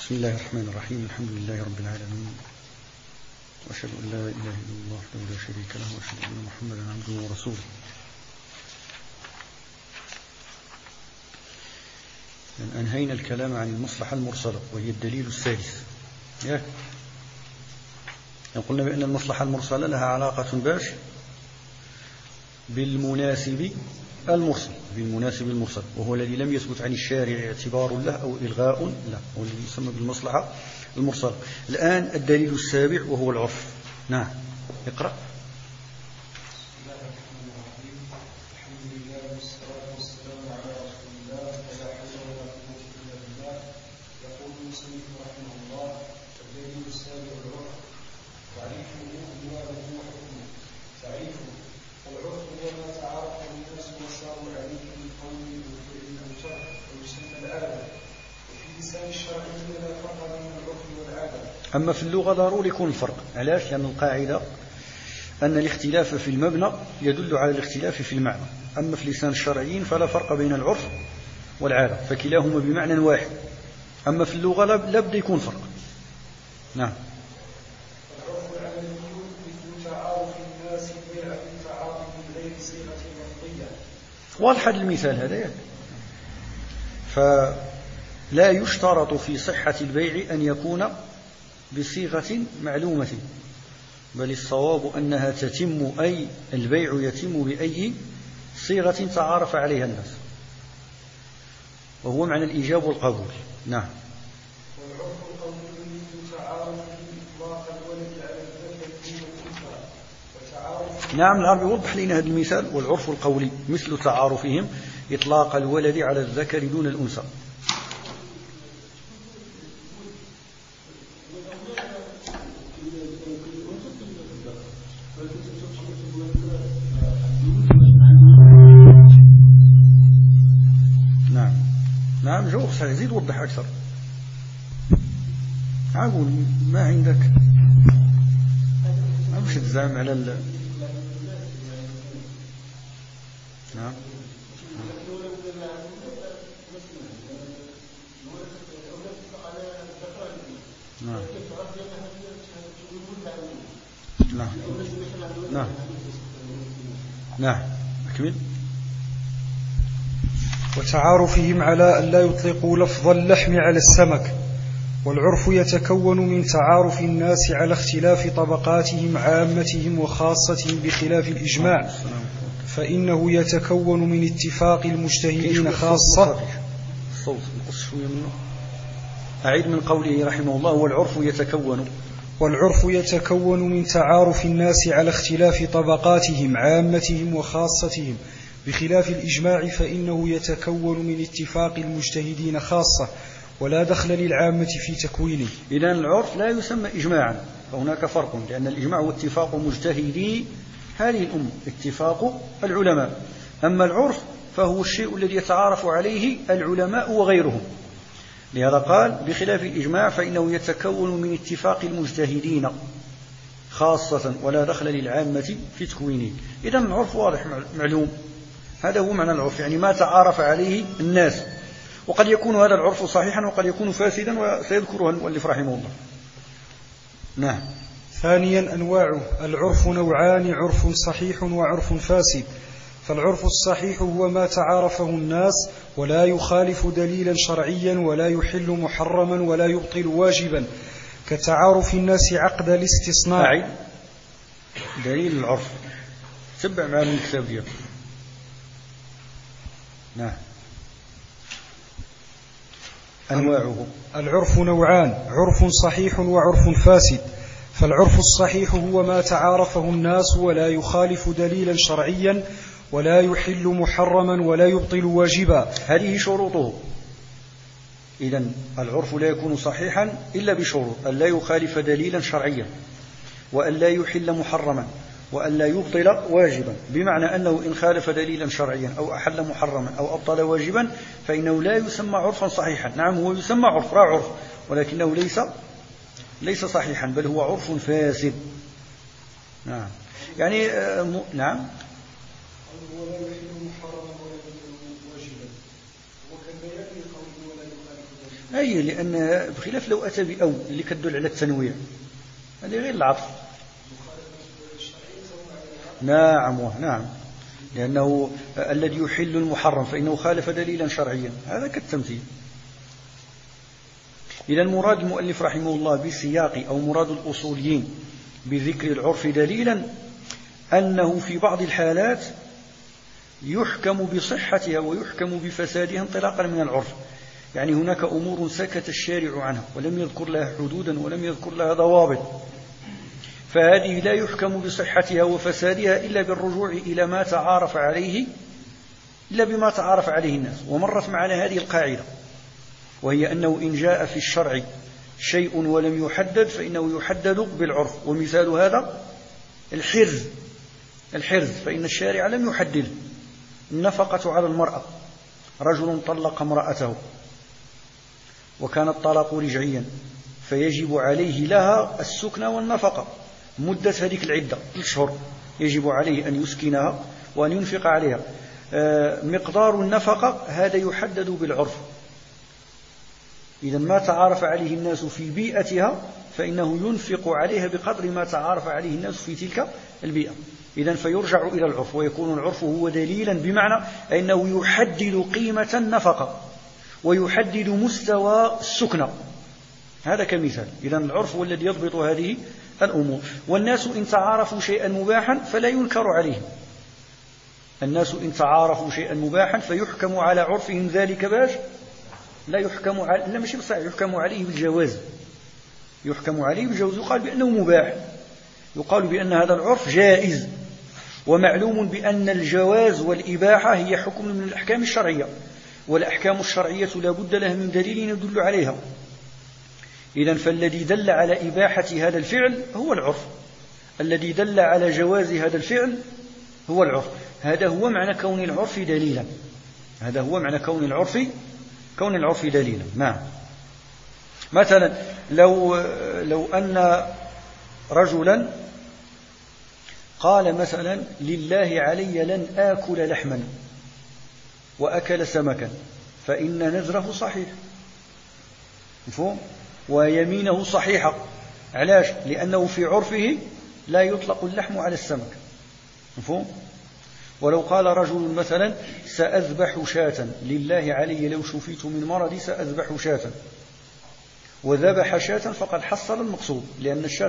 بسم الله الرحمن الرحيم. الحمد لله رب العالمين، وأشهد أن لا إله إلا الله وحده لا شريك له، وأشهد أن محمدا عبده ورسوله. أنهينا الكلام عن المصلحة المرسلة وهي الدليل الثالث. قلنا بأن المصلحة المرسلة لها علاقة باش بالمناسب المرسل، وهو الذي لم يثبت عن الشارع اعتبار له أو إلغاء له، هو الذي يسمى بالمصلحة المرسلة. الآن الدليل السابع وهو العرف. نعم، اقرأ. أما في اللغة ضروري يكون الفرق. علاش؟ لأن القاعدة أن الاختلاف في المبنى يدل على الاختلاف في المعنى. أما في لسان الشرعيين فلا فرق بين العرف والعادة، فكلاهما بمعنى واحد. أما في اللغة لابد يكون فرق. نعم. واضح المثال هذا. فلا يشترط في صحة البيع أن يكون بصيغة معلومة، بل الصواب أنها تتم، أي البيع يتم بأي صيغة تعارف عليها الناس، وهو معنى الإيجاب والقبول. نعم. نعم، العرب يوضح لنا هذا المثال. والعرف القولي مثل تعارفهم إطلاق الولد على الذكر دون الأنثى. نعم، جواب صحيح. زيد وضح أكثر. أقول ما عندك، مش تزعم على نعم. نعم. نعم. نعم. نعم. أكمل. وتعارفهم على أن لا يطلقوا لفظ اللحم على السمك. والعرف يتكون من تعارف الناس على اختلاف طبقاتهم عامتهم وخاصتهم بخلاف الإجماع، فإنه يتكون من اتفاق المجتهدين خاصة. أعيد من قوله رحمه الله: والعرف يتكون من تعارف الناس على اختلاف طبقاتهم عامتهم وخاصتهم بخلاف الإجماع، فإنه يتكون من اتفاق المجتهدين خاصة، ولا دخل للعامة في تكوينه. إذن العرف لا يسمى إجماعا، فهناك فرق، لأن الإجماع هو اتفاق مجتهدي هذه الأمة، اتفاق العلماء. أما العرف فهو الشيء الذي يتعارف عليه العلماء وغيرهم. لهذا قال: بخلاف الإجماع فإنه يتكون من اتفاق المجتهدين خاصة، ولا دخل للعامة في تكوينه. إذن العرف واضح معلوم، هذا هو معنى العرف، يعني ما تعارف عليه الناس. وقد يكون هذا العرف صحيحا وقد يكون فاسدا، وسيذكره المؤلف رحمه الله. نعم. ثانيا، أنواعه. العرف نوعان: عرف صحيح وعرف فاسد. فالعرف الصحيح هو ما تعارفه الناس ولا يخالف دليلا شرعيا، ولا يحل محرما، ولا يبطل واجبا، كتعارف الناس عقد الاستصناع. دليل العرف تبع مع من الكتاب ديالك. نعم. أنواعه. العرف نوعان: عرف صحيح وعرف فاسد. فالعرف الصحيح هو ما تعارفه الناس ولا يخالف دليلا شرعيا، ولا يحل محرما، ولا يبطل واجبا. هذه شروطه. إذن العرف لا يكون صحيحا إلا بشروط: أن لا يخالف دليلا شرعيا، وأن لا يحل محرما، وأن لا يبطل واجبا. بمعنى أنه إن خالف دليلا شرعيا أو أحل محرما أو أبطل واجبا فإنه لا يسمى عرفا صحيحا. نعم، هو يسمى عرف، عرف، ولكنه ليس صحيحا، بل هو عرف فاسد. نعم، يعني نعم. ولا يحل محرما ولا يبطل واجبا، وكالبيان قوله ولا يخالف ذلك. أي لأن بخلاف لو أتى بأو اللي كدل على التنويع هذه غير العطف. نعم لأنه الذي يحل المحرم فإنه خالف دليلا شرعيا، هذا كالتمثيل. إذا مراد المؤلف رحمه الله بسياق أو مراد الأصوليين بذكر العرف دليلا أنه في بعض الحالات يحكم بصحتها ويحكم بفسادها انطلاقا من العرف. يعني هناك أمور سكت الشارع عنها ولم يذكر لها حدودا ولم يذكر لها ضوابط، فهذه لا يحكم بصحتها وفسادها إلا بالرجوع إلى ما تعارف عليه، إلا بما تعارف عليه الناس. ومرت معنا هذه القاعدة، وهي أنه إن جاء في الشرع شيء ولم يحدد فإنه يحدد بالعرف. ومثال هذا الحرز فإن الشارع لم يحدد. النفقة على المرأة، رجل طلق امرأته وكان الطلاق رجعيا فيجب عليه لها السكنة والنفقة مدة هذه العدة 3 أشهر، يجب عليه أن يسكنها وأن ينفق عليها. مقدار النفقة هذا يحدد بالعرف. إذا ما تعارف عليه الناس في بيئتها فإنه ينفق عليها بقدر ما تعارف عليه الناس في تلك البيئة. إذا فيرجع إلى العرف، ويكون العرف هو دليلا بمعنى أنه يحدد قيمة النفقة ويحدد مستوى السكنة. هذا كمثال. إذا العرف هو الذي يضبط هذه الأمور. والناس إن تعارفوا شيئا مباحا فلا ينكر عليهم. الناس إن تعارفوا شيئا مباحا فيحكم على عرفهم ذلك باش لا يحكم عليه، لا مش بصحيح، يحكم عليه بالجواز. يحكم عليه بالجواز، يقال بأنه مباح، يقال بأن هذا العرف جائز. ومعلوم بأن الجواز والإباحة هي حكم من الأحكام الشرعية، والأحكام الشرعية لا بد لها من دليل يدل عليها. إذن فالذي دل على إباحة هذا الفعل هو العرف، الذي دل على جواز هذا الفعل هو العرف. هذا هو معنى كون العرف دليلا. هذا هو معنى كون العرف دليلا. نعم. مثلا لو أن رجلا قال مثلا لله علي لن آكل لحما وأكل سمكا، فإن نذره صحيح، مفهوم؟ ويمينه صحيحة. علاش؟ لأنه في عرفه لا يطلق اللحم على السمك، مفهوم؟ ولو قال رجل مثلا سأذبح شاة لله علي لو شفيت من مرضي سأذبح شاة، وذبح شاة فقد حصل المقصود، لأن الشاة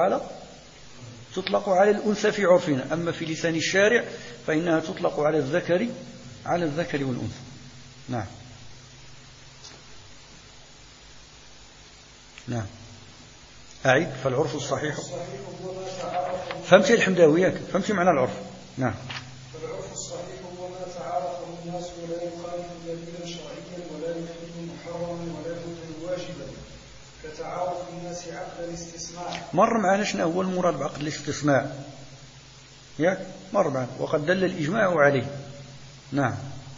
تطلق على الأنثى في عرفنا، أما في لسان الشارع فإنها تطلق على الذكر والأنثى. نعم. أعيد. فالعرف الصحيح فهمت الحمداوية، فهمت معنى العرف. نعم. فالعرف الصحيح هو ما تعارفه الناس ولا يخالف دليلا شرعيا ولا يحل محرما ولا يبطل واجبا، كتعارف الناس عقد الاستسماع. مر معنا شنو هو المراد بعقد الاستسماع؟ ياك مر معنا وقد دل الإجماع عليه. نعم.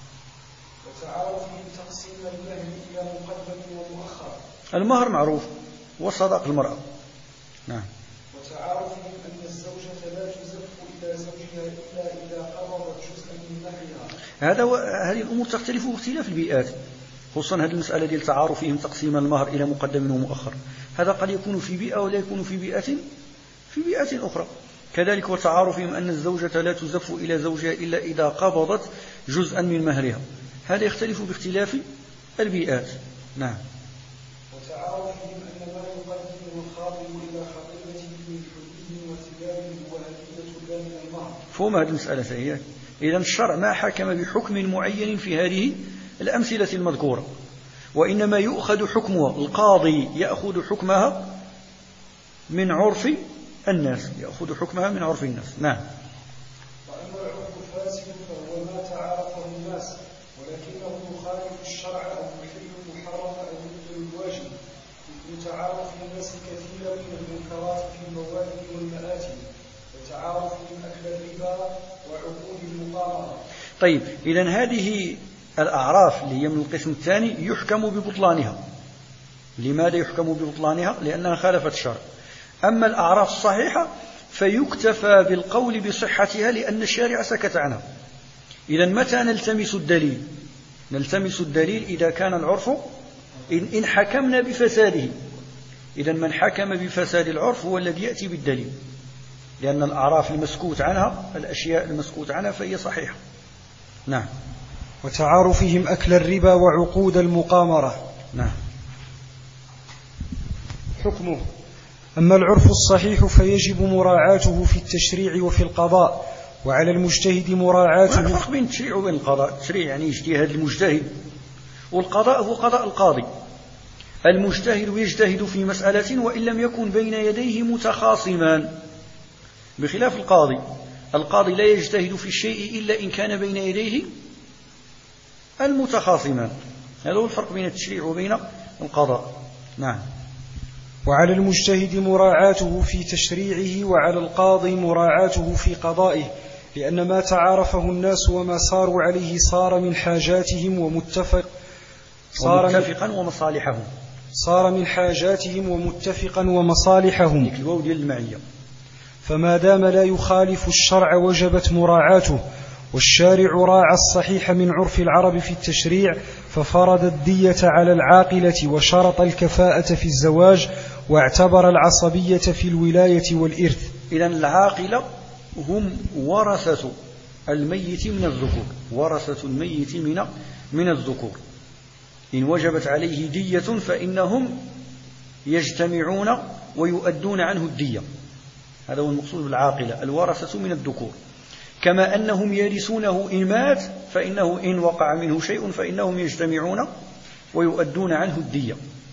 وتعارفهم تقسيم المهر إلى مقدم ومؤخر. المهر معروف وصداق المرأة. نعم. وتعارفهم أن الزوجة لا تزف إلى زوجها إلا إذا قررت جزءا من مهرها. هذه الأمور تختلف باختلاف البيئات، خصوصا هذه المسألة ديال تعارفهم تقسيم المهر إلى مقدم ومؤخر. هذا قد يكون في بيئة ولا يكون في بيئة أخرى. كذلك وتعارفهم أن الزوجة لا تزف إلى زوجها إلا إذا قبضت جزءا من مهرها. هذا يختلف باختلاف البيئات. نعم. وتعارفهم أن ما يقدم الخاطب إلى خطيبته من حليه وثيابه وهدية لا من المهر. فهم هذه المسألة هي. إذا الشرع ما حكم بحكم معين في هذه الأمثلة المذكورة، وإنما يؤخذ حكمها، القاضي يأخذ حكمها من عرف الناس، نعم. وأما العرف الفاسد فهو ما تعارفه الناس ولكنه يخالف الشرع أو يحل المحرم أو يبطل الواجب، مثل تعارف الناس كثيرا من المنكرات في المواد والمآتي، وتعارفهم أكل الربا وعقود المقامرة. طيب، إذن هذه الأعراف اللي هي من القسم الثاني يحكم ببطلانها. لماذا يحكم ببطلانها؟ لأنها خالفت الشرع. أما الأعراف الصحيحة فيكتفى بالقول بصحتها لأن الشارع سكت عنها. إذن متى نلتمس الدليل؟ نلتمس الدليل إذا كان العرف إن حكمنا بفساده. إذن من حكم بفساد العرف هو الذي يأتي بالدليل، لأن الأعراف المسكوت عنها، الأشياء المسكوت عنها، فهي صحيحة. نعم. وتعارفهم أكل الربا وعقود المقامرة. نعم. حكمه: أما العرف الصحيح فيجب مراعاته في التشريع وفي القضاء، وعلى المجتهد مراعاته. الفرق بين التشريع وبين القضاء: التشريع يعني اجتهاد المجتهد، والقضاء هو قضاء القاضي. المجتهد يجتهد في مسألة وإن لم يكن بين يديه متخاصمان، بخلاف القاضي. القاضي لا يجتهد في الشيء إلا إن كان بين يديه المتخاصمان. هذا هو الفرق بين التشريع وبين القضاء. نعم. وعلى المجتهد مراعاته في تشريعه، وعلى القاضي مراعاته في قضائه، لأن ما تعارفه الناس وما صاروا عليه صار من حاجاتهم ومتفقا ومصالحهم. صار من حاجاتهم ومتفقا ومصالحهم. فما دام لا يخالف الشرع وجبت مراعاته. والشارع راعى الصحيح من عرف العرب في التشريع، ففرض الدية على العاقلة، وشرط الكفاءة في الزواج، واعتبر العصبية في الولاية والإرث. إذن العاقلة هم ورثة الميت من الذكور، ورثة الميت من الذكور. إن وجبت عليه دية فإنهم يجتمعون ويؤدون عنه الدية. هذا هو المقصود بالعاقلة، الورثة من الذكور. كما أنهم يرثونه إن مات، فإنه إن وقع منه شيء فإنهم يجتمعون ويؤدون عنه الدية.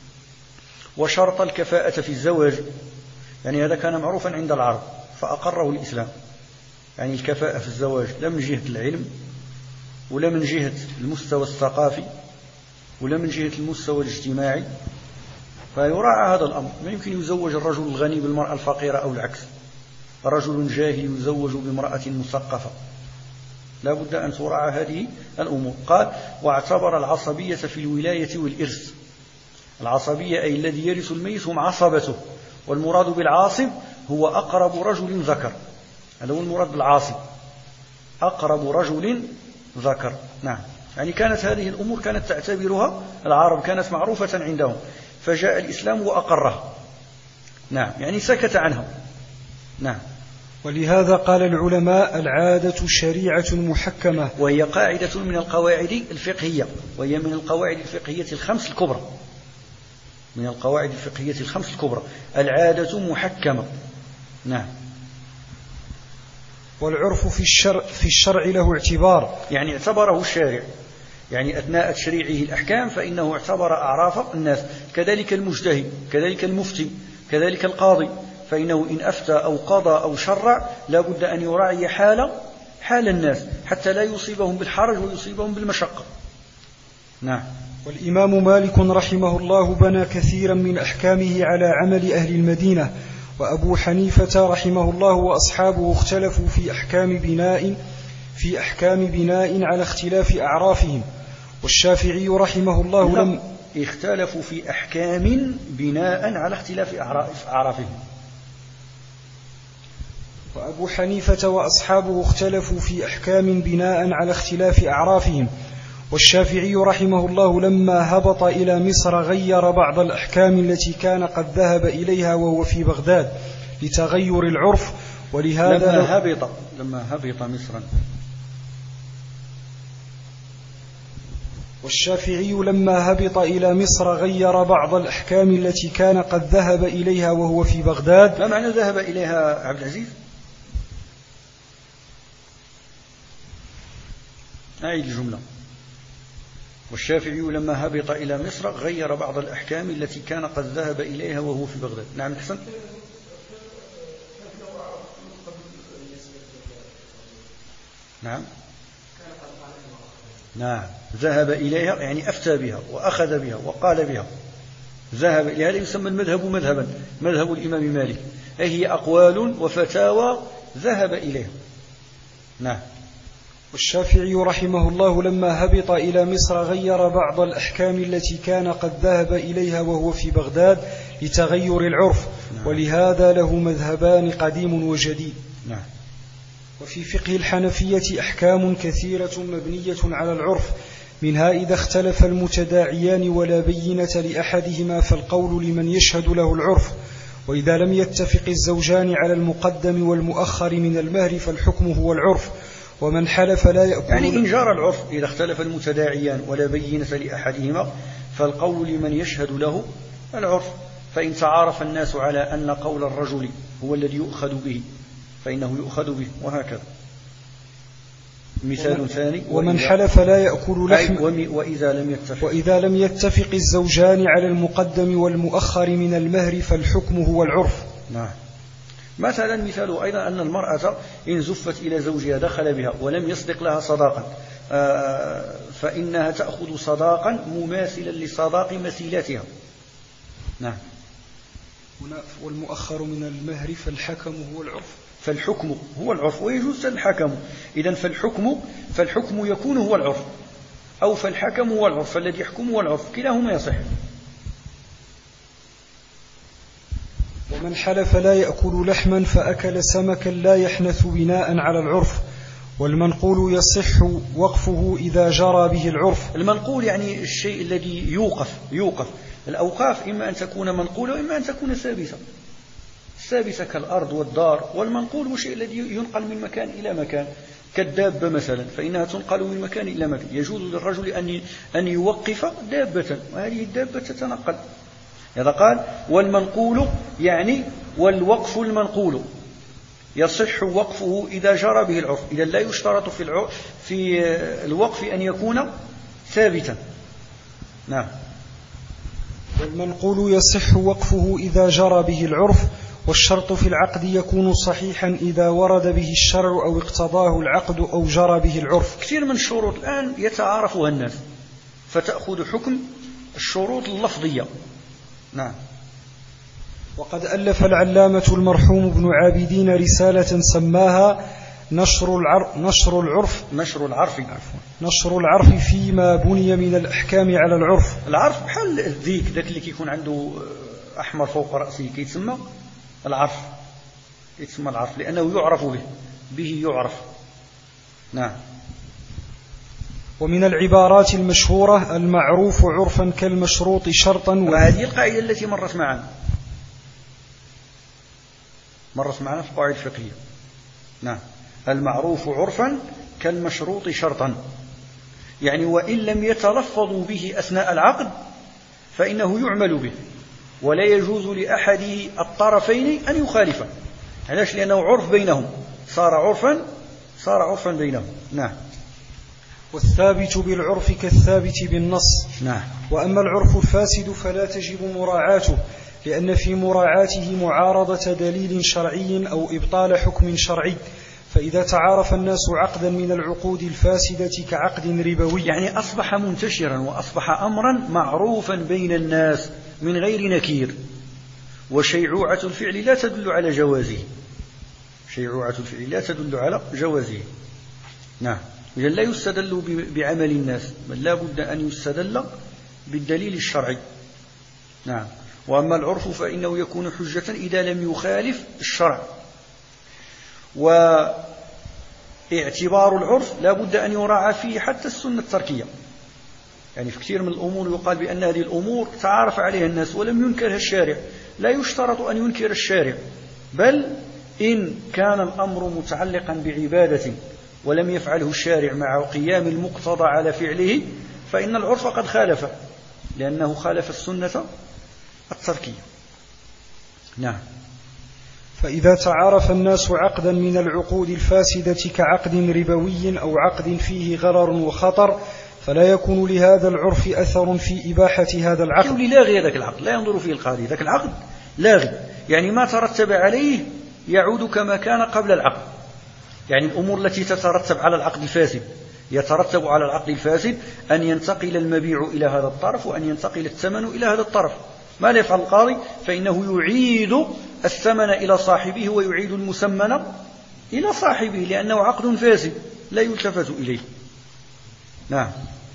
وشرط الكفاءة في الزواج، يعني هذا كان معروفا عند العرب فأقره الإسلام، يعني الكفاءة في الزواج لا من جهة العلم ولا من جهة المستوى الثقافي ولا من جهة المستوى الاجتماعي، فيراعى هذا الأمر. ما يمكن يزوج الرجل الغني بالمرأة الفقيرة أو العكس، رجل جاهل يزوج بامرأة مثقفة، لا بد أن تراعى هذه الأمور. قال: واعتبر العصبية في الولاية والإرث. العصبية أي الذي يرث الميت هم عصبته، والمراد بالعاصب هو أقرب رجل ذكر. هذا هو المراد بالعاصب، أقرب رجل ذكر. نعم. يعني كانت هذه الأمور كانت تعتبرها العرب، كانت معروفة عندهم، فجاء الإسلام وأقرها. نعم، يعني سكت عنها. نعم. ولهذا قال العلماء: العادة شريعة محكمة، وهي قاعدة من القواعد الفقهية، وهي من القواعد الفقهية الخمس الكبرى، من القواعد الفقهية الخمس الكبرى، العادة محكمة. نعم. والعرف في الشرع له اعتبار، يعني اعتبره الشارع، يعني أثناء تشريعه الأحكام فإنه اعتبر أعراف الناس، كذلك المجتهد، كذلك المفتي، كذلك القاضي، فإنه إن أفتى أو قضى أو شرع لا بد أن يراعي حال الناس حتى لا يصيبهم بالحرج ويصيبهم بالمشقة. نعم. والإمام مالك رحمه الله بنى كثيرا من أحكامه على عمل أهل المدينة، وأبو حنيفة رحمه الله وأصحابه اختلفوا في أحكام بناء على اختلاف أعرافهم. والشافعي رحمه الله لم اختلفوا في أحكام بناء على اختلاف أعرافهم. وأبو حنيفة وأصحابه اختلفوا في أحكام بناء على اختلاف أعرافهم. والشافعي رحمه الله لما هبط إلى مصر غير بعض الأحكام التي كان قد ذهب إليها وهو في بغداد لتغير العرف. ولهذا لما هبط مصرا. والشافعي لما هبط إلى مصر غير بعض الأحكام التي كان قد ذهب إليها وهو في بغداد. ما معنى ذهب إليها عبد العزيز؟ أعيد الجملة. والشافعي لما هبط إلى مصر غير بعض الأحكام التي كان قد ذهب إليها وهو في بغداد. نعم حسن. نعم ذهب إليها يعني أفتى بها وأخذ بها وقال بها، ذهب إليها. هذا يسمى المذهب مذهبا، مذهب الإمام مالك، أي هي أقوال وفتاوى ذهب إليها. نعم. والشافعي رحمه الله لما هبط إلى مصر غير بعض الأحكام التي كان قد ذهب إليها وهو في بغداد لتغير العرف. نعم. ولهذا له مذهبان قديم وجديد. نعم. وفي فقه الحنفية أحكام كثيرة مبنية على العرف، منها إذا اختلف المتداعيان ولا بينة لأحدهما فالقول لمن يشهد له العرف، وإذا لم يتفق الزوجان على المقدم والمؤخر من المهر فالحكم هو العرف. ومن حلف لا يأكل، يعني إن جار العرف إذا اختلف المتداعيان ولا بينة لأحدهما فالقول لمن يشهد له العرف، فإن تعارف الناس على أن قول الرجل هو الذي يؤخذ به فإنه يؤخذ به، وهكذا. مثال ثاني: ومن حلف لا يأكل لحم، وإذا لم يتفق الزوجان على المقدم والمؤخر من المهر فالحكم هو العرف. نعم. مثلا مثاله أيضا أن المرأة إن زفت إلى زوجها دخل بها ولم يصدق لها صداقا فإنها تأخذ صداقا مماثلا لصداق مثيلاتها. نعم. والمؤخر من المهر فالحكم هو العرف. فالحكم هو العرف ويجوز الحكم. إذن فالحكم يكون هو العرف، أو فالحكم هو العرف، فالذي يحكم هو العرف، كلاهما يصح. ومن حلف لا يأكل لحما فأكل سمكا لا يحنث بناء على العرف، والمنقول يصح وقفه إذا جرى به العرف. المنقول يعني الشيء الذي يوقف. الأوقاف إما أن تكون منقولة وإما أن تكون ثابتة كالأرض والدار. والمنقول هو الشيء الذي ينقل من مكان إلى مكان، كالدابة مثلا فإنها تنقل من مكان إلى مكان. يجوز للرجل أن يوقف دابة وهذه الدابة تتنقل. هذا قال والمنقول يعني والوقف المنقول يصح وقفه إذا جرى به العرف. إذا لا يشترط في الوقف أن يكون ثابتا. نعم. والمنقول يصح وقفه إذا جرى به العرف، والشرط في العقد يكون صحيحا إذا ورد به الشرع أو اقتضاه العقد أو جرى به العرف. كثير من الشروط الآن يتعارفها الناس فتأخذ حكم الشروط اللفظية. نعم. وقد ألف العلامة المرحوم ابن عابدين رسالة سماها نشر العرف فيما بني من الأحكام على العرف. العرف بحال الذيك ذاك اللي كيكون عنده أحمر فوق رأسه كيتسمى العرف، يتسمى العرف لأنه يعرف به يعرف. نعم. ومن العبارات المشهورة المعروف عرفا كالمشروط شرطا. وهذه القاعدة التي مرت معنا في القواعد الفقهية. نعم. المعروف عرفا كالمشروط شرطا، يعني وإن لم يتلفظوا به أثناء العقد فإنه يعمل به، ولا يجوز لأحد الطرفين أن يخالفه. علاش؟ لأنه عرف بينهم، صار عرفا بينهم. نعم. والثابت بالعرف كالثابت بالنص. نعم. وأما العرف الفاسد فلا تجب مراعاته، لأن في مراعاته معارضة دليل شرعي أو إبطال حكم شرعي. فإذا تعارف الناس عقدا من العقود الفاسدة كعقد ربوي، يعني أصبح منتشرا وأصبح أمرا معروفا بين الناس من غير نكير، وشيعوعة الفعل لا تدل على جوازه. نعم. إذن لا يستدل بعمل الناس، بل لا بد أن يستدل بالدليل الشرعي. نعم. وأما العرف فإنه يكون حجة إذا لم يخالف الشرع. واعتبار العرف لا بد أن يراعى فيه حتى السنة التركية. يعني في كثير من الأمور يقال بأن هذه الأمور تعارف عليها الناس ولم ينكرها الشارع. لا يشترط أن ينكر الشارع، بل إن كان الأمر متعلقا بعبادة ولم يفعله الشارع مع قيام المقتضى على فعله فإن العرف قد خالفه، لأنه خالف السنة التركية. نعم. فإذا تعارف الناس عقدا من العقود الفاسدة كعقد ربوي أو عقد فيه غرر وخطر فلا يكون لهذا العرف أثر في إباحة هذا العقد. يقول لاغي ذاك العقد، لا ينظر فيه القاضي، ذاك العقد لاغي، يعني ما ترتب عليه يعود كما كان قبل العقد. يعني الأمور التي تترتب على العقد الفاسد، يترتب على العقد الفاسد أن ينتقل المبيع إلى هذا الطرف وأن ينتقل الثمن إلى هذا الطرف. ماذا يفعل القاضي؟ فإنه يعيد الثمن إلى صاحبه ويعيد المسمن إلى صاحبه، لأنه عقد فاسد لا يلتفت إليه. نعم.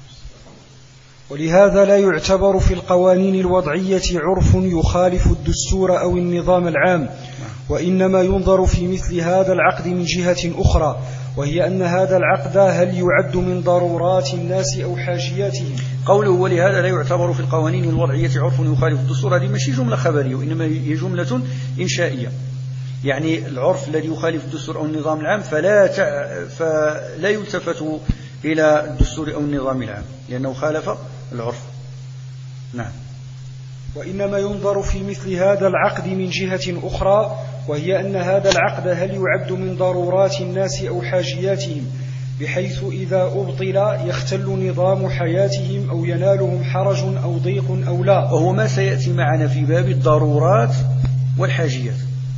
ولهذا لا يعتبر في القوانين الوضعية عرف يخالف الدستور أو النظام العام، وإنما ينظر في مثل هذا العقد من جهة أخرى، وهي أن هذا العقد هل يعد من ضرورات الناس أو حاجياتهم. قوله ولهذا لا يعتبر في القوانين الوضعية عرف يخالف الدستور، هذه ماشي جملة خبرية وإنما هي جملة إنشائية. يعني العرف الذي يخالف الدستور أو النظام العام فلا يلتفت إلى الدستور أو النظام العام لأنه خالف العرف. نعم. وإنما ينظر في مثل هذا العقد من جهة أخرى، وهي أن هذا العقد هل يعد من ضرورات الناس أو حاجياتهم، بحيث إذا أبطل يختل نظام حياتهم أو ينالهم حرج أو ضيق أو لا. وهو ما سيأتي معنا في باب الضرورات والحاجيات.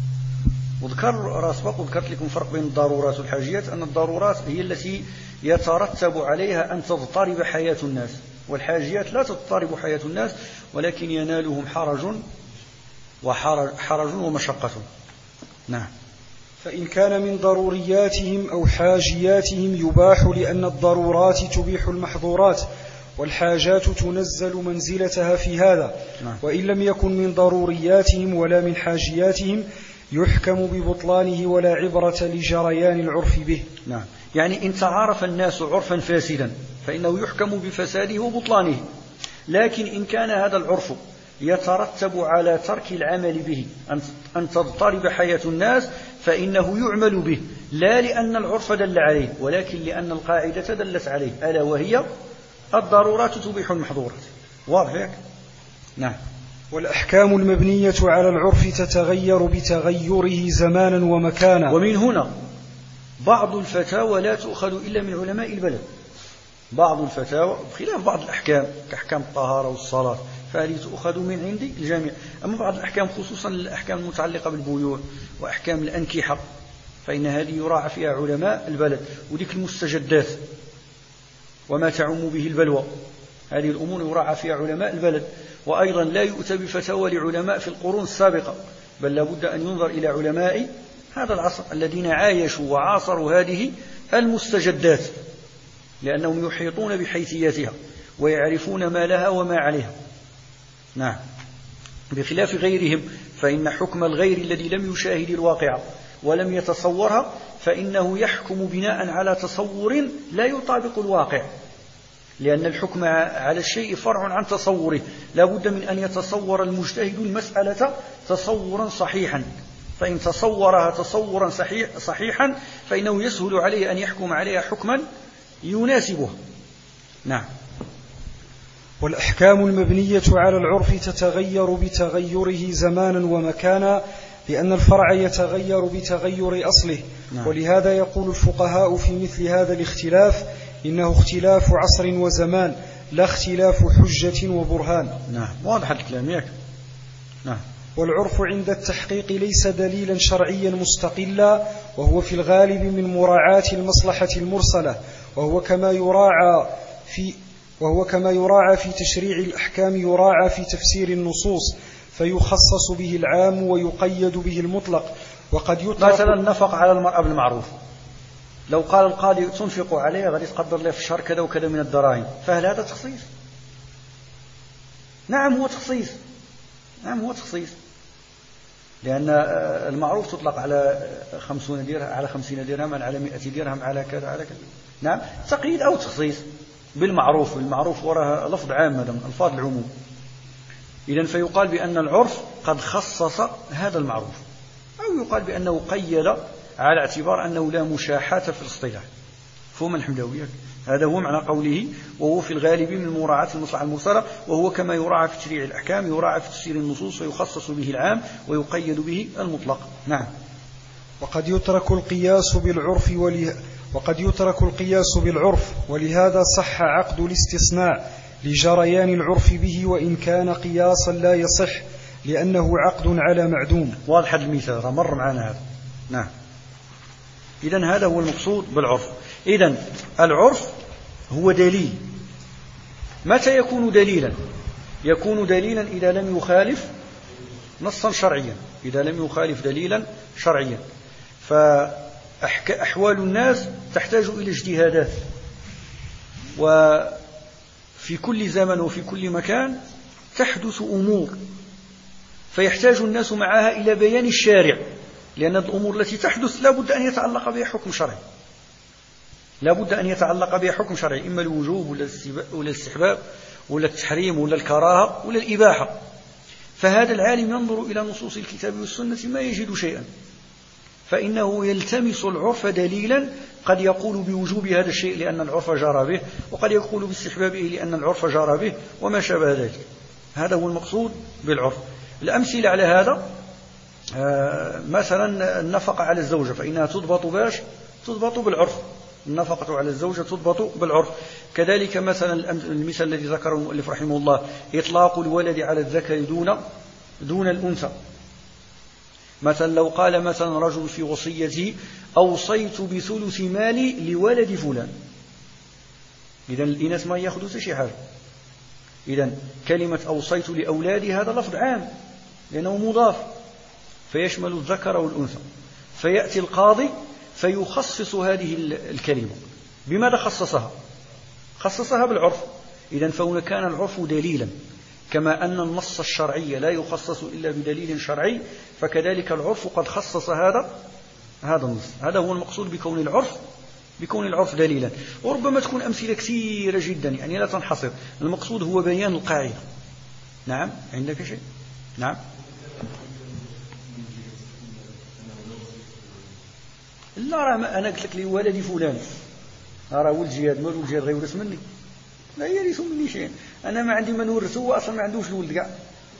وذكرت لكم فرق بين الضرورات والحاجيات، أن الضرورات هي التي يترتب عليها أن تضطرب حياة الناس، والحاجيات لا تضطرب حياة الناس ولكن ينالهم حرج ومشقة. نعم. فإن كان من ضرورياتهم أو حاجياتهم يباح، لأن الضرورات تبيح المحظورات والحاجات تنزل منزلتها في هذا. نعم. وإن لم يكن من ضرورياتهم ولا من حاجياتهم يحكم ببطلانه ولا عبرة لجريان العرف به. نعم. يعني إن تعارف الناس عرفا فاسدا فإنه يحكم بفساده وبطلانه، لكن إن كان هذا العرف يترتب على ترك العمل به أن تضطرب حياة الناس فإنه يعمل به، لا لأن العرف دل عليه ولكن لأن القاعدة دلت عليه، ألا وهي الضرورات تبيح المحظورات. واضح هيك؟ نعم. والأحكام المبنية على العرف تتغير بتغيره زمانا ومكانا. ومن هنا بعض الفتاوى لا تؤخذ إلا من علماء البلد، بعض الفتاوى بخلاف بعض الأحكام كأحكام الطهارة والصلاة فهذه تؤخذ من عند الجميع. أما بعض الأحكام خصوصا الأحكام المتعلقة بالبيوع وأحكام الأنكحة فإن هذه يراعى فيها علماء البلد، وديك المستجدات وما تعم به البلوى هذه الأمور يراعى فيها علماء البلد. وأيضا لا يؤتى بفتاوى لعلماء في القرون السابقة، بل لابد أن ينظر إلى علماء هذا العصر الذين عايشوا وعاصروا هذه المستجدات، لأنهم يحيطون بحيثياتها ويعرفون ما لها وما عليها. نعم. بخلاف غيرهم فإن حكم الغير الذي لم يشاهد الواقع ولم يتصورها فإنه يحكم بناء على تصور لا يطابق الواقع، لأن الحكم على الشيء فرع عن تصوره، لا بد من أن يتصور المجتهد المسألة تصورا صحيحا، فإن تصورها تصورا صحيحا فإنه يسهل عليه أن يحكم عليها حكما يناسبها. نعم. والأحكام المبنية على العرف تتغير بتغيره زمانا ومكانا، لأن الفرع يتغير بتغير أصله. نعم. ولهذا يقول الفقهاء في مثل هذا الاختلاف إنه اختلاف عصر وزمان لا اختلاف حجة وبرهان. نعم. واضح الكلام ياك. نعم. والعرف عند التحقيق ليس دليلا شرعيا مستقلا، وهو في الغالب من مراعاة المصلحة المرسلة، وهو كما يراعى في تشريع الأحكام يراعى في تفسير النصوص، فيخصص به العام ويقيد به المطلق. وقد يطلق مثلا نفق على المرأة بالمعروف، لو قال القاضي تنفق عليها غادي تقدر له في الشهر كذا وكذا من الدراهم، فهل هذا تخصيص؟ نعم هو تخصيص، نعم هو تخصيص، لأن المعروف تطلق على 50 درهم على 100 درهم على كذا على كذا. نعم تقييد أو تخصيص بالمعروف، بالمعروف وراها لفظ عام من ألفاظ العموم. إذن فيقال بأن العرف قد خصص هذا المعروف، أو يقال بأنه قيد على اعتبار أنه لا مشاحة في الاصطلاح. فهم الحمدوية، هذا هو معنى قوله وهو في الغالب من مراعاة المصلحة المرسلة، وهو كما يراعى في تشريع الأحكام يراعى في تفسير النصوص ويخصص به العام ويقيد به المطلق. نعم. وقد يترك القياس بالعرف ولهذا صح عقد الاستثناء لجريان العرف به، وإن كان قياسا لا يصح لأنه عقد على معدوم. واضح المثال مر معنا هذا. نعم. إذن هذا هو المقصود بالعرف. إذن العرف هو دليل. متى يكون دليلا؟ يكون دليلا إذا لم يخالف نصا شرعيا، إذا لم يخالف دليلا شرعيا. فأحوال الناس تحتاج إلى اجتهادات، وفي كل زمن وفي كل مكان تحدث أمور فيحتاج الناس معها إلى بيان الشارع، لأن الأمور التي تحدث لا بد أن يتعلق بها حكم شرعي. لا بد أن يتعلق بها حكم شرعي، إما الوجوب ولا الاستحباب ولا التحريم ولا الكراهة ولا الإباحة. فهذا العالم ينظر إلى نصوص الكتاب والسنة ما يجد شيئا، فإنه يلتمس العرف دليلا، قد يقول بوجوب هذا الشيء لأن العرف جرى به، وقد يقول باستحبابه لأن العرف جرى به، وما شابه ذلك. هذا هو المقصود بالعرف. الأمثلة على هذا مثلا النفقة على الزوجة، فإنها تضبط بالعرف. النفقة على الزوجة تضبط بالعرف. كذلك مثلا المثال الذي ذكره المؤلف رحمه الله، إطلاق الولد على الذكر دون الأنثى. مثلا لو قال مثلا رجل في وصيته أوصيت بثلث مالي لولد فلان، إذن الإناث ما يأخذوا شيء حاجة. إذن كلمة أوصيت لأولادي هذا لفظ عام لأنه مضاف فيشمل الذكر والأنثى. فيأتي القاضي فيخصص هذه الكلمة. بماذا خصصها بالعرف. إذن فهنا كان العرف دليلا، كما أن النص الشرعي لا يخصص إلا بدليل شرعي، فكذلك العرف قد خصص هذا النص. هذا هو المقصود بكون العرف دليلا. وربما تكون أمثلة كثيرة جدا، يعني لا تنحصر. المقصود هو بيان القاعدة. نعم، عندك شيء؟ نعم. لا، أنا قلت لك لولدي فلان، أرى ولد جهاد، ما ولد جهاد غيورث مني، لا يرث مني شيء، أنا ما عندي من ورثه، هو أصلا ما عندوش الولد كاع.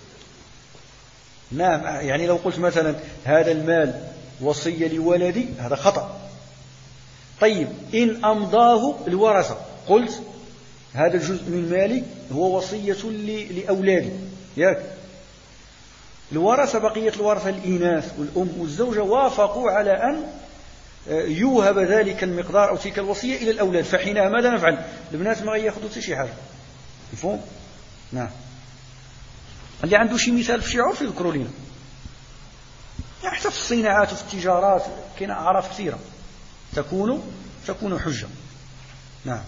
نعم، يعني لو قلت مثلا هذا المال وصية لولدي هذا خطأ. طيب إن أمضاه الورثة قلت هذا الجزء من مالي هو وصية لأولادي، ياك الورثة بقية الورثة الإناث والأم والزوجة وافقوا على أن يوهب ذلك المقدار أو تلك الوصية إلى الأولاد، فحينها ماذا نفعل؟ البنات ما يأخذوا شيء حاجة. مفهوم؟ نعم. اللي عنده شي مثال في شي عرف يذكروا لنا، يعني حتى في الصناعات وفي التجارات كاين أعراف كثيرة تكون حجة. نعم.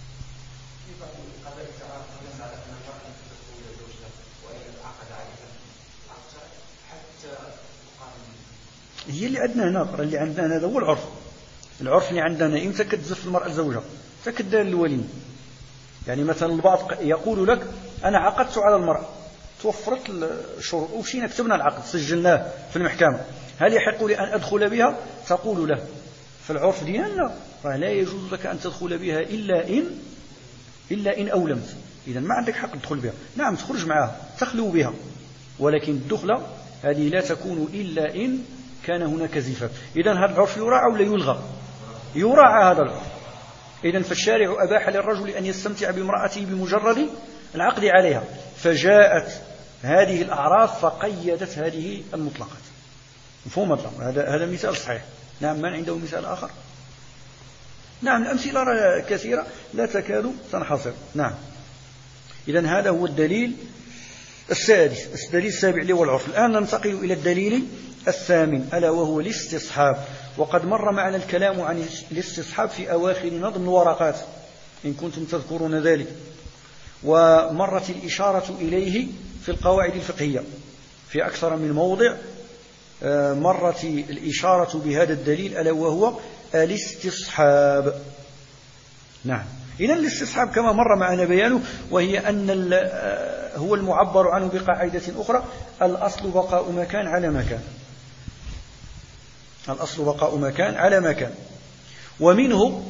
هي اللي عندنا هنا، اللي عندنا هذا هو العرف. العرف اللي عندنا إمتى كتزف المرأة الزوجة؟ تكدار الوليمة. يعني مثلا البعض يقول لك أنا عقدت على المرأة، توفرت الشروط ومشينا كتبنا العقد سجلناه في المحكمة، هل يحق لي أن أدخل بها؟ تقول له في العرف ديالنا لا يجوز لك أن تدخل بها إلا إن أولمت. إذا ما عندك حق تدخل بها. نعم تخرج معها تخلو بها، ولكن الدخلة هذه لا تكون إلا إن كان هناك زفاف. إذن هذا العرف يراعى ولا يلغى؟ يراعى هذا العرف. إذن فالشارع أباح للرجل أن يستمتع بامرأته بمجرد العقد عليها، فجاءت هذه الأعراف فقيدت هذه المطلقات. مفهوم هذا مثال صحيح. نعم، من عنده مثال آخر؟ نعم، الأمثلة كثيرة لا تكاد تنحصر. نعم. إذن هذا هو الدليل السادس. الدليل السابع اللي هو العرف. الآن ننتقل إلى الدليل الثامن، ألا وهو الاستصحاب. وقد مر معنا الكلام عن الاستصحاب في أواخر نظم الورقات إن كنتم تذكرون ذلك، ومرت الإشارة إليه في القواعد الفقهية في أكثر من موضع. مرت الإشارة بهذا الدليل ألا وهو الاستصحاب. نعم. إذن الاستصحاب كما مر معنا بيانه، وهي أن هو المعبر عنه بقاعدة أخرى: الأصل بقاء مكان على مكان. الأصل بقاء مكان على مكان. ومنه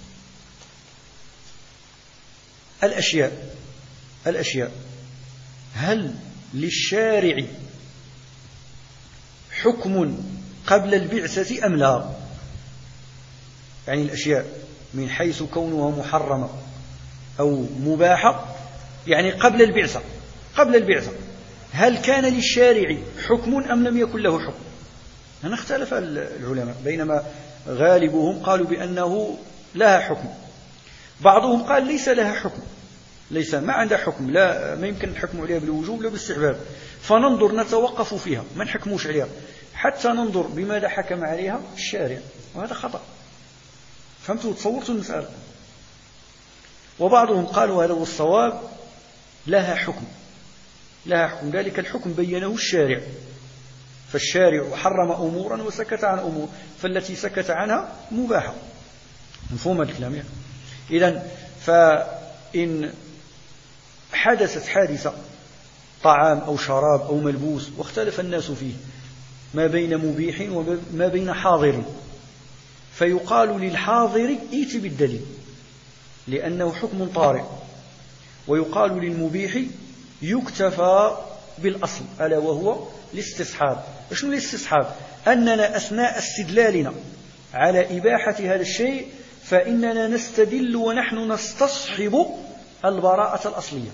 الأشياء هل للشارع حكم قبل البعثة أم لا؟ يعني الأشياء من حيث كونها محرمة أو مباحة، يعني قبل البعثة هل كان للشارع حكم أم لم يكن له حكم؟ هنا اختلف العلماء، بينما غالبهم قالوا بأنه لها حكم. بعضهم قال ليس لها حكم، ليس ما عندها حكم، لا ما يمكن الحكم عليها بالوجوب لا بالاستحباب، فننظر نتوقف فيها ما نحكموش عليها حتى ننظر بماذا حكم عليها الشارع، وهذا خطأ. فهمتوا؟ تصورتوا المسألة؟ وبعضهم قالوا هذا هو الصواب، لها حكم، ذلك الحكم بينه الشارع، فالشارع حرم أمورا وسكت عن أمور، فالتي سكت عنها مباحة. مفهوم هذا الكلام يعني؟ إذن فإن حدثت حادثة طعام أو شراب أو ملبوس واختلف الناس فيه ما بين مبيح وما بين حاضر، فيقال للحاضر ائت بالدليل لأنه حكم طارئ، ويقال للمبيح يكتفى بالأصل ألا وهو الاستصحاب. شنو الاستصحاب؟ أننا أثناء استدلالنا على إباحة هذا الشيء فإننا نستدل ونحن نستصحب البراءة الأصلية،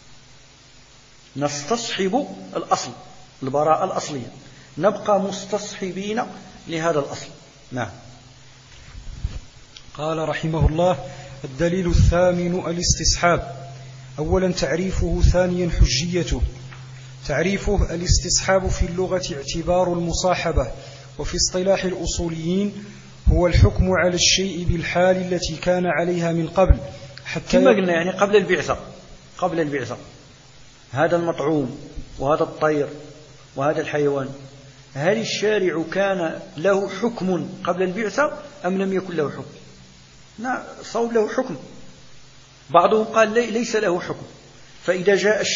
نستصحب الأصل، البراءة الأصلية، نبقى مستصحبين لهذا الأصل. نعم. قال رحمه الله: الدليل الثامن الاستصحاب. أولا تعريفه، ثانيا حجيته. تعريفه: الاستصحاب في اللغة اعتبار المصاحبة، وفي اصطلاح الأصوليين هو الحكم على الشيء بالحال التي كان عليها من قبل، حتى كما قلنا يعني قبل البعثة هذا المطعوم وهذا الطير وهذا الحيوان، هل الشارع كان له حكم قبل البعثة أم لم يكن له حكم؟ نعم، صوب له حكم. بعضهم قال ليس له حكم. فإذا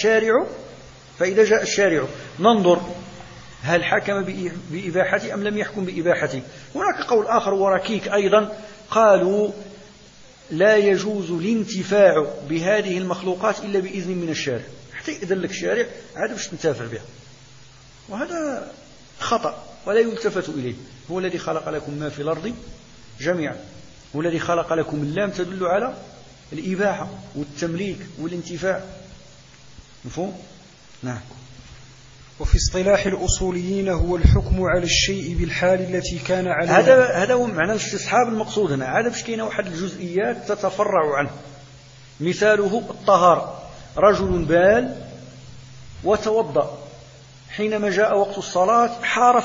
جاء الشارع ننظر هل حكم بإباحته أم لم يحكم بإباحته. هناك قول آخر وركيك أيضا، قالوا لا يجوز الانتفاع بهذه المخلوقات إلا بإذن من الشارع، حتى يأذن لك الشارع عاد باش تنتفع بها، وهذا خطأ ولا يلتفت إليه. هو الذي خلق لكم ما في الأرض جميعا، هو الذي خلق لكم. اللام تدل على الإباحة والتمليك والانتفاع. مفهوم؟ نعم. وفي اصطلاح الأصوليين هو الحكم على الشيء بالحال التي كان عليها. هذا هو معنى الاستصحاب المقصود هنا. عاد باش كاينه واحد الجزئيات تتفرع عنه. مثاله الطهارة، رجل بال وتوضأ، حينما جاء وقت الصلاة حار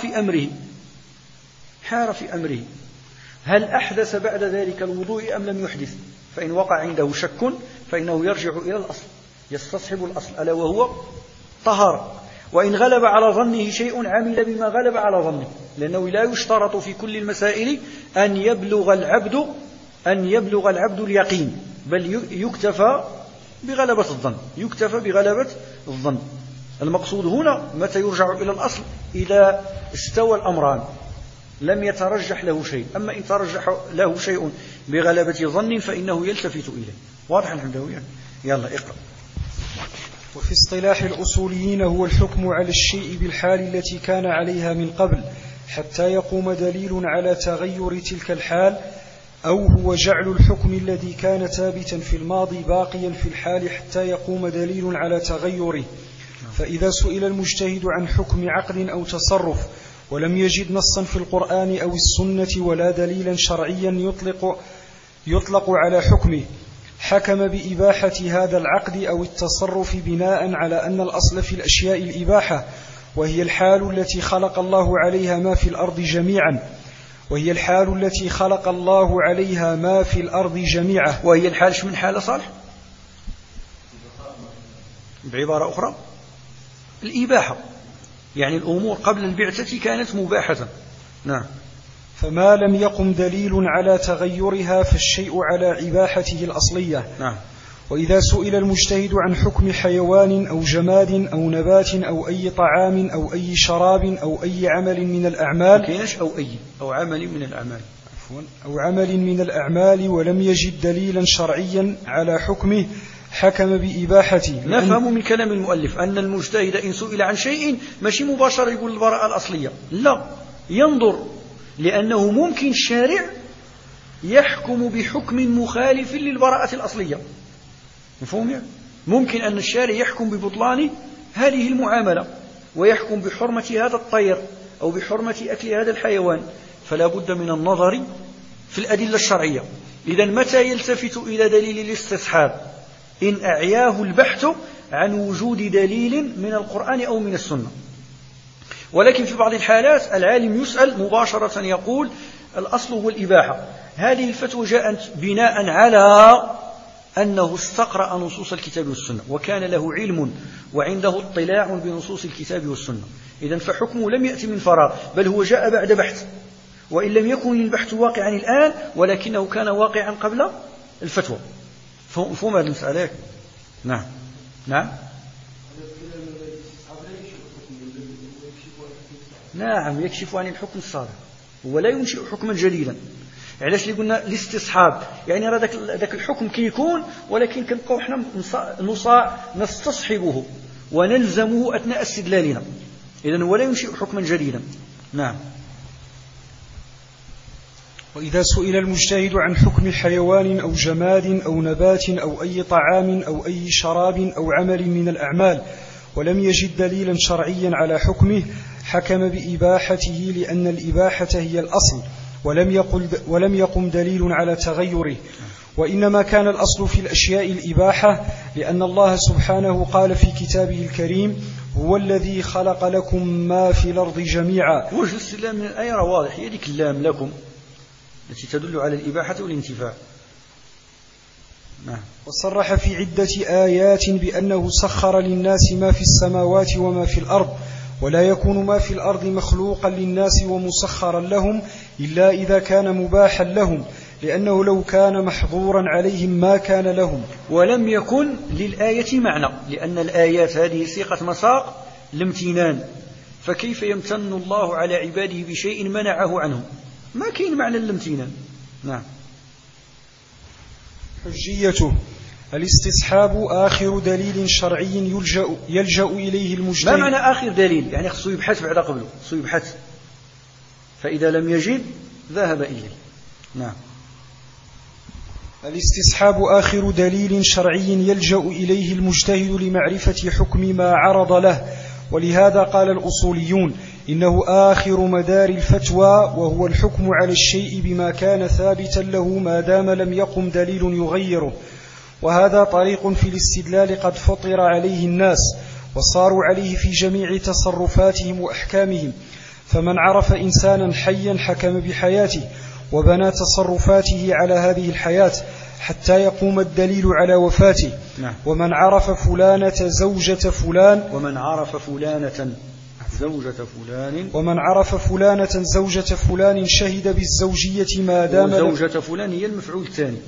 في أمره، هل أحدث بعد ذلك الوضوء أم لم يحدث؟ فإن وقع عنده شك فإنه يرجع إلى الأصل، يستصحب الأصل ألا وهو طهارة. وإن غلب على ظنه شيء عمل بما غلب على ظنه، لأنه لا يشترط في كل المسائل أن يبلغ العبد اليقين، بل يكتفى بغلبة الظن. المقصود هنا متى يرجع إلى الأصل؟ إذا استوى الأمران لم يترجح له شيء. أما إن ترجح له شيء بغلبة ظن فإنه يلتفت إليه. واضح الحمد لله؟ يلا اقرأ. وفي اصطلاح الأصوليين هو الحكم على الشيء بالحال التي كان عليها من قبل، حتى يقوم دليل على تغير تلك الحال، أو هو جعل الحكم الذي كان ثابتا في الماضي باقيا في الحال حتى يقوم دليل على تغيره. فإذا سئل المجتهد عن حكم عقد أو تصرف ولم يجد نصا في القرآن أو السنة ولا دليلا شرعيا يطلق على حكمه، حكم بإباحة هذا العقد أو التصرف بناء على أن الأصل في الأشياء الإباحة، وهي الحال التي خلق الله عليها ما في الأرض جميعا، وهي الحال من حال صالح. بعبارة أخرى الإباحة، يعني الأمور قبل البعثة كانت مباحة. نعم. فما لم يقم دليل على تغيرها فالشيء على إباحته الأصلية. نعم. وإذا سئل المجتهد عن حكم حيوان أو جماد أو نبات أو أي طعام أو أي شراب أو أي عمل من الأعمال أو عمل من الأعمال أو عمل من الأعمال ولم يجد دليلا شرعيا على حكمه، حكم بإباحته. نفهم من كلام المؤلف أن المجتهد إن سئل عن شيء ماشي مباشرة يقول البراءة الأصلية، لا، ينظر، لأنه ممكن الشارع يحكم بحكم مخالف للبراءة الأصلية. مفهوم يعني؟ ممكن أن الشارع يحكم ببطلان هذه المعاملة ويحكم بحرمة هذا الطير أو بحرمة أكل هذا الحيوان، فلا بد من النظر في الأدلة الشرعية. إذن متى يلتفت إلى دليل الاستصحاب؟ إن أعياه البحث عن وجود دليل من القرآن أو من السنة. ولكن في بعض الحالات العالم يسأل مباشرة يقول الأصل هو الإباحة. هذه الفتوى جاءت بناء على أنه استقرأ نصوص الكتاب والسنة وكان له علم وعنده اطلاع بنصوص الكتاب والسنة. إذن فحكمه لم يأتي من فراغ، بل هو جاء بعد بحث. وإن لم يكن البحث واقعا الآن ولكنه كان واقعا قبل الفتوى. مفهوم هذه المسألة؟ نعم نعم نعم، يكشف عن الحكم السابق ولا ينشئ حكما جديدا. علاش اللي قلنا الاستصحاب؟ يعني راه ذاك الحكم كيكون، ولكن كنبقاو حنا نستصحبه ونلزمه أثناء استدلالنا. إذن ولا ينشئ حكما جديدا. نعم. وإذا سئل المجتهد عن حكم حيوان أو جماد أو نبات أو أي طعام أو أي شراب أو عمل من الأعمال ولم يجد دليلا شرعيا على حكمه حكم بإباحته، لأن الإباحة هي الأصل، ولم يقم دليل على تغيره. وإنما كان الأصل في الأشياء الإباحة، لأن الله سبحانه قال في كتابه الكريم: هو الذي خلق لكم ما في الأرض جميعا. وجه الاستدلال من الآية واضح، هي ذيك اللام لكم التي تدل على الإباحة والانتفاع. نعم. وصرح في عدة آيات بأنه سخر للناس ما في السماوات وما في الأرض، ولا يكون ما في الأرض مخلوقا للناس ومسخرا لهم إلا إذا كان مباحا لهم، لأنه لو كان محظورا عليهم ما كان لهم. ولم يكن للآية معنى، لأن الآيات هذه صيغة مساق الامتنان، فكيف يمتن الله على عباده بشيء منعه عنهم؟ ما كاين معنى الامتنان. نعم. حجيته: الاستصحاب آخر دليل شرعي يلجأ إليه المجتهد. ما معنى آخر دليل؟ يعني خصو يبحث بعد قبله، خصو يبحث، فإذا لم يجد ذهب إليه. نعم. الاستصحاب آخر دليل شرعي يلجأ إليه المجتهد لمعرفة حكم ما عرض له، ولهذا قال الأصوليون: إنه آخر مدار الفتوى، وهو الحكم على الشيء بما كان ثابتا له ما دام لم يقم دليل يغيره. وهذا طريق في الاستدلال قد فطر عليه الناس، وصاروا عليه في جميع تصرفاتهم وأحكامهم. فمن عرف إنسانا حيا حكم بحياته، وبنى تصرفاته على هذه الحياة حتى يقوم الدليل على وفاته. نعم. ومن عرف فلانة زوجة فلان زوجة فلان شهد بالزوجية ما دام زوجة فلان هي المفعول الثاني.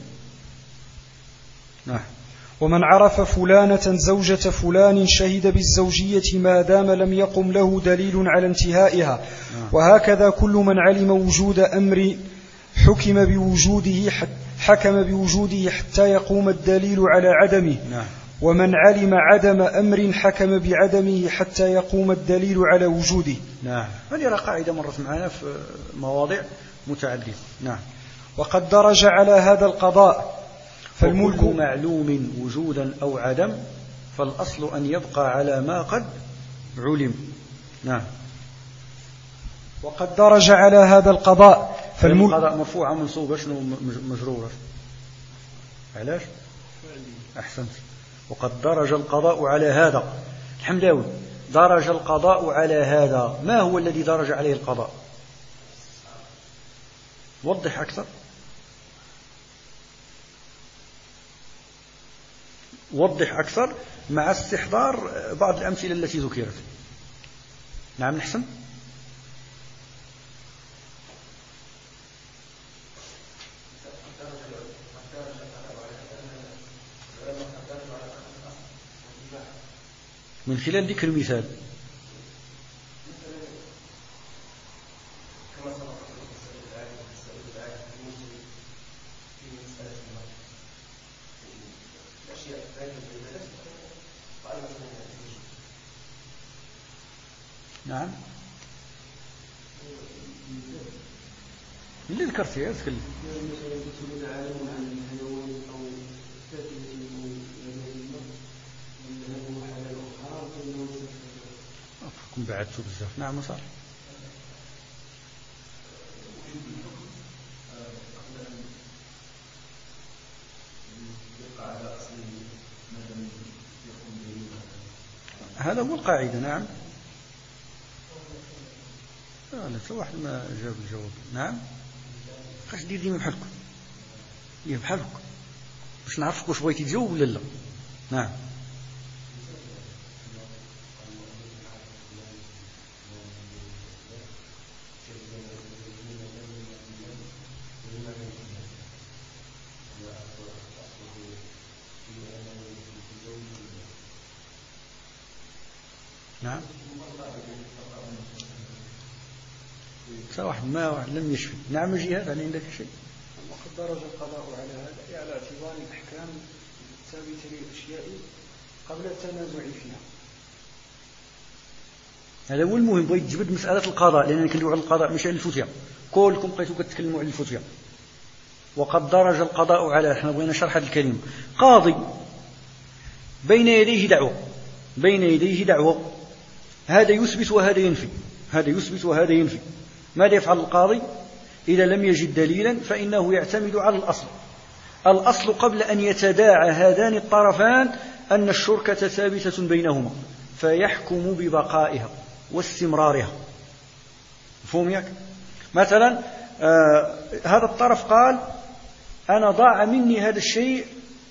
نعم. ومن عرف فلانة زوجة فلان شهد بالزوجية ما دام لم يقم له دليل على انتهائها. وهكذا كل من علم وجود أمر حكم بوجوده حتى يقوم الدليل على عدمه. ومن علم عدم أمر حكم بعدمه حتى يقوم الدليل على وجوده. نعم. هذه قاعدة مرت معنا في مواضع متعددة. نعم. وقد درج على هذا القضاء فالملك معلوم وجودا أو عدم، فالأصل أن يبقى على ما قد علم. نعم. وقد درج على هذا القضاء فالقضاء مرفوعة منصوبة شنو مجرورة؟ علاش؟ أحسنت. وقد درج القضاء على هذا. الحمداوي: درج القضاء على هذا، ما هو الذي درج عليه القضاء؟ وضح أكثر. وضح أكثر مع استحضار بعض الأمثلة التي ذكرت. نعم نحسن. من خلال ذكر مثال. نعم. اللي ذكرت يا تكلم. كن بعدتوا بزاف. نعم صح. هذا هو القاعدة. نعم. لا واحد ما جاب الجواب. نعم. خاش دير ديما بحالكم. بحالك باش نعرفك واش بغيتي تجاوب ولا لا. نعم. نعم. واحد لم يشفي. نعم جهاد، هل عندك شيء؟ وقد درج القضاء على هذا على اعتبار الأحكام الثابتة للأشياء قبل التنازع فيها. هذا هو المهم. بغيت تجبد مسألة القضاء، لأننا كندويو على القضاء مش على الفتيا. كلكم بقيتوا كتكلموا على الفتيا. وقد درج القضاء على، احنا بغينا شرح هذه الكلمة. قاضي بين يديه دعوة، هذا يثبت وهذا ينفي، هذا يثبت وهذا ينفي. ماذا يفعل القاضي؟ إذا لم يجد دليلا فإنه يعتمد على الأصل قبل أن يتداعى هذان الطرفان أن الشركة ثابتة بينهما، فيحكم ببقائها واستمرارها. مفهوم ياك؟ مثلا هذا الطرف قال أنا ضاع مني هذا الشيء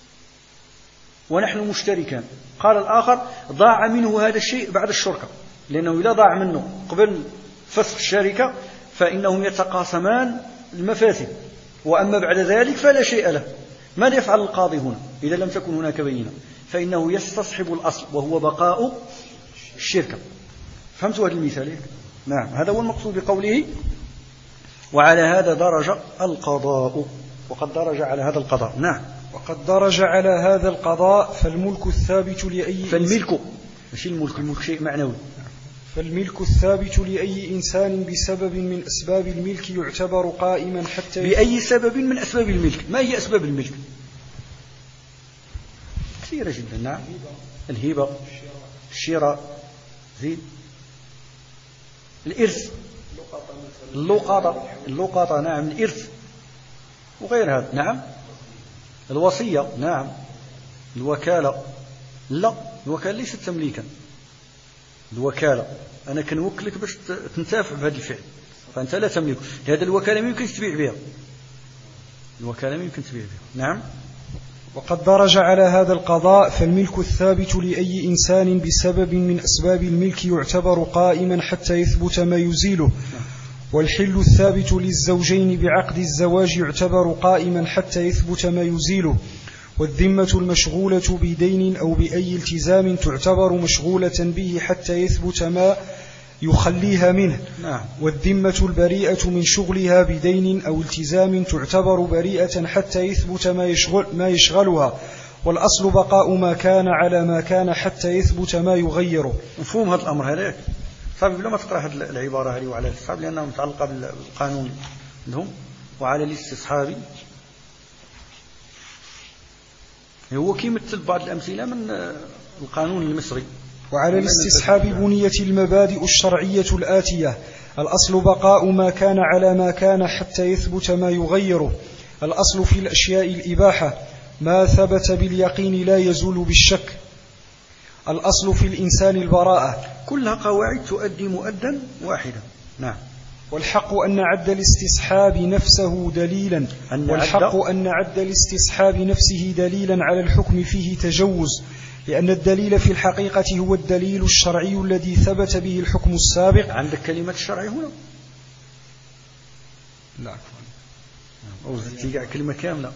ونحن مشتركان، قال الآخر ضاع منه هذا الشيء بعد الشركة، لأنه إذا ضاع منه قبل فسخ الشركة فإنهم يتقاسمان المفاسد، وأما بعد ذلك فلا شيء له. ماذا يفعل القاضي هنا إذا لم تكن هناك بينة؟ فإنه يستصحب الأصل وهو بقاء الشركة. فهمتوا هذا المثال؟ نعم، هذا هو المقصود بقوله وعلى هذا درج القضاء. وقد درج على هذا القضاء. نعم. وقد درج على هذا القضاء فالملك الثابت لأي فالملك مش الملك شيء معنوي. فالملك الثابت لأي إنسان بسبب من أسباب الملك يعتبر قائما حتى بأي سبب من أسباب الملك. ما هي أسباب الملك؟ كثيرة جدا. نعم. الهبة، الشراء، زيد الإرث، اللقطة، نعم، الإرث وغير هذا. نعم. الوصية، نعم. الوكالة، لا، الوكالة ليست تمليكا. الوكالة أنا كنوكلك باش تنتفع بهذا الفعل، فأنت لا تملك. لهذا الوكالة ما يمكن تبيع بها. نعم. وقد درج على هذا القضاء فالملك الثابت لأي إنسان بسبب من أسباب الملك يعتبر قائما حتى يثبت ما يزيله، والحل الثابت للزوجين بعقد الزواج يعتبر قائما حتى يثبت ما يزيله، والذمة المشغولة بدين أو بأي التزام تعتبر مشغولة به حتى يثبت ما يخليها منه. والذمة البريئة من شغلها بدين أو التزام تعتبر بريئة حتى يثبت ما يشغلها، والأصل بقاء ما كان على ما كان حتى يثبت ما يغيره. مفهوم هذا الأمر هذاك؟ صعب لما تقرأ هذه العبارة هذه وعلى الاستصحاب، لأنها متعلقة بالقانون عندهم. وعلى الاستصحاب هو كيمثل بعض الأمثلة من القانون المصري. وعلى الاستصحاب بنيت المبادئ الشرعية الآتية: الأصل بقاء ما كان على ما كان حتى يثبت ما يغيره. الأصل في الأشياء الإباحة، ما ثبت باليقين لا يزول بالشك. الأصل في الإنسان البراءة. كلها قواعد تؤدي مؤدا واحدا. نعم. والحق أن عد الاستصحاب نفسه دليلا على الحكم فيه تجوز، لأن الدليل في الحقيقة هو الدليل الشرعي الذي ثبت به الحكم السابق. عندك كلمة الشرعي هنا؟ لا، أو زدت كلمة كاملة.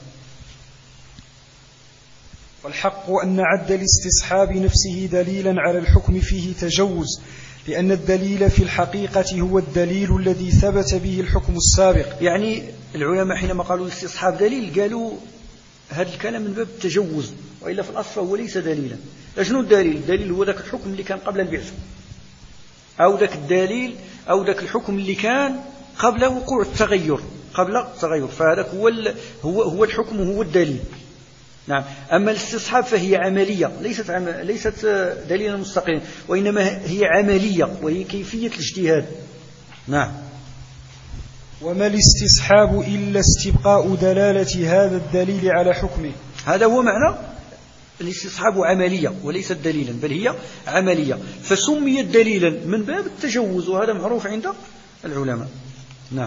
والحق أن عد الاستصحاب نفسه دليلا على الحكم فيه تجوز، لأن الدليل في الحقيقة هو الدليل الذي ثبت به الحكم السابق. يعني العلماء حينما قالوا الاستصحاب دليل قالوا هذا الكلام من باب التجوز، وإلا في الأصل فهو ليس دليلا. شنو الدليل؟ الدليل هو ذاك الحكم اللي كان قبل البعث، أو ذاك الدليل أو ذاك الحكم اللي كان قبل وقوع التغير، فهذا هو الحكم وهو الدليل. نعم. أما الاستصحاب فهي عملية، ليست دليلا مستقلا، وإنما هي عملية وهي كيفية الاجتهاد. نعم. وما الاستصحاب إلا استبقاء دلالة هذا الدليل على حكمه. هذا هو معنى الاستصحاب، عملية وليست دليلا، بل هي عملية، فسميت دليلا من باب التجوز، وهذا معروف عند العلماء. نعم.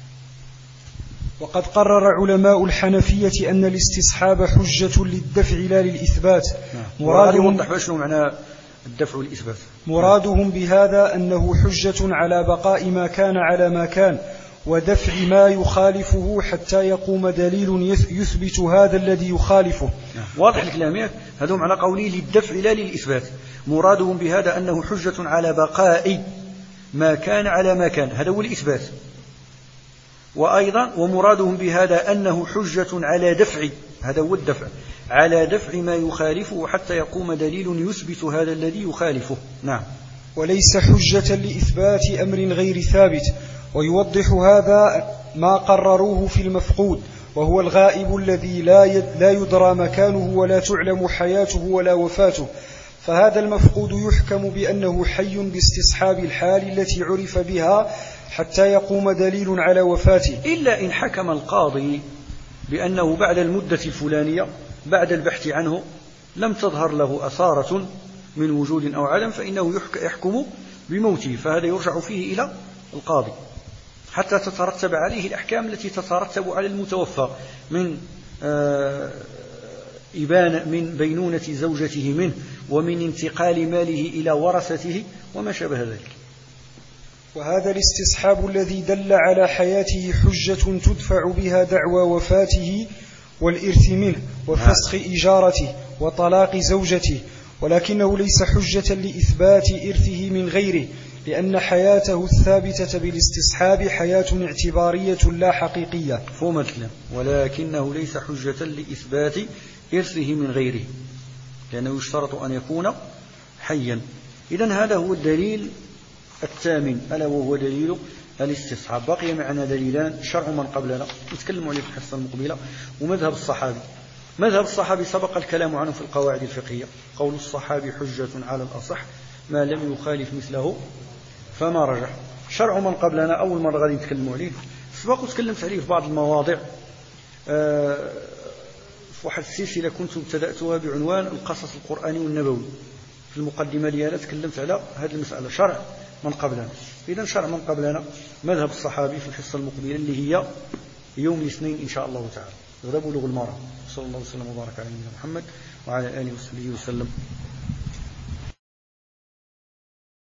وقد قرر علماء الحنفية أن الاستصحاب حجة للدفع لا للإثبات. مرادهم شنو معنى الدفع والإثبات؟ مرادهم بهذا أنه حجة على بقاء ما كان على ما كان، ودفع ما يخالفه حتى يقوم دليل يثبت هذا الذي يخالفه. واضح الكلام؟ هذا معنى قوله للدفع لا للإثبات. مرادهم بهذا أنه حجة على بقاء ما كان على ما كان، هذا هو الإثبات. وأيضا ومرادهم بهذا أنه حجة على دفع، هذا هو الدفع، على دفع ما يخالفه حتى يقوم دليل يثبت هذا الذي يخالفه. نعم. وليس حجة لإثبات أمر غير ثابت. ويوضح هذا ما قرروه في المفقود، وهو الغائب الذي لا يدرى مكانه ولا تعلم حياته ولا وفاته. فهذا المفقود يحكم بأنه حي باستصحاب الحال التي عرف بها حتى يقوم دليل على وفاته، إلا إن حكم القاضي بأنه بعد المدة الفلانية بعد البحث عنه لم تظهر له أثارة من وجود أو عدم، فإنه يحكم بموته، فهذا يرجع فيه إلى القاضي حتى تترتب عليه الأحكام التي تترتب على المتوفى من بينونة زوجته منه، ومن انتقال ماله إلى ورثته وما شابه ذلك. وهذا الاستصحاب الذي دل على حياته حجة تدفع بها دعوى وفاته والإرث منه وفسخ إجارته وطلاق زوجته، ولكنه ليس حجة لإثبات إرثه من غيره، لأن حياته الثابتة بالاستصحاب حياة اعتبارية لا حقيقية. فهم الكلام، ولكنه ليس حجة لإثبات إرثه من غيره، لأنه يشترط أن يكون حيا. إذن هذا هو الدليل الثامن، ألا وهو دليل الاستصحاب. بقي معنا دليلان، شرع من قبلنا نتكلم عليه في الحصة المقبلة، ومذهب الصحابي. مذهب الصحابي سبق الكلام عنه في القواعد الفقهية، قول الصحابي حجة على الأصح ما لم يخالف مثله فما رجح. شرع من قبلنا أول مرة غادي نتكلم عليه، سبق وتكلمت عليه في بعض المواضع في واحد السلسلة كنت ابتدأتها بعنوان القصص القرآني والنبوي. في المقدمة ديالها تكلمت على هذه المسألة، شرع من قبلنا. إذن شرع من قبلنا مذهب الصحابي في الحصة المقبلة اللي هي يوم الاثنين إن شاء الله تعالى، غدا بلوغ المرأة. صلى الله وسلم وبارك على نبينا محمد وعلى آله وصحبه وسلم.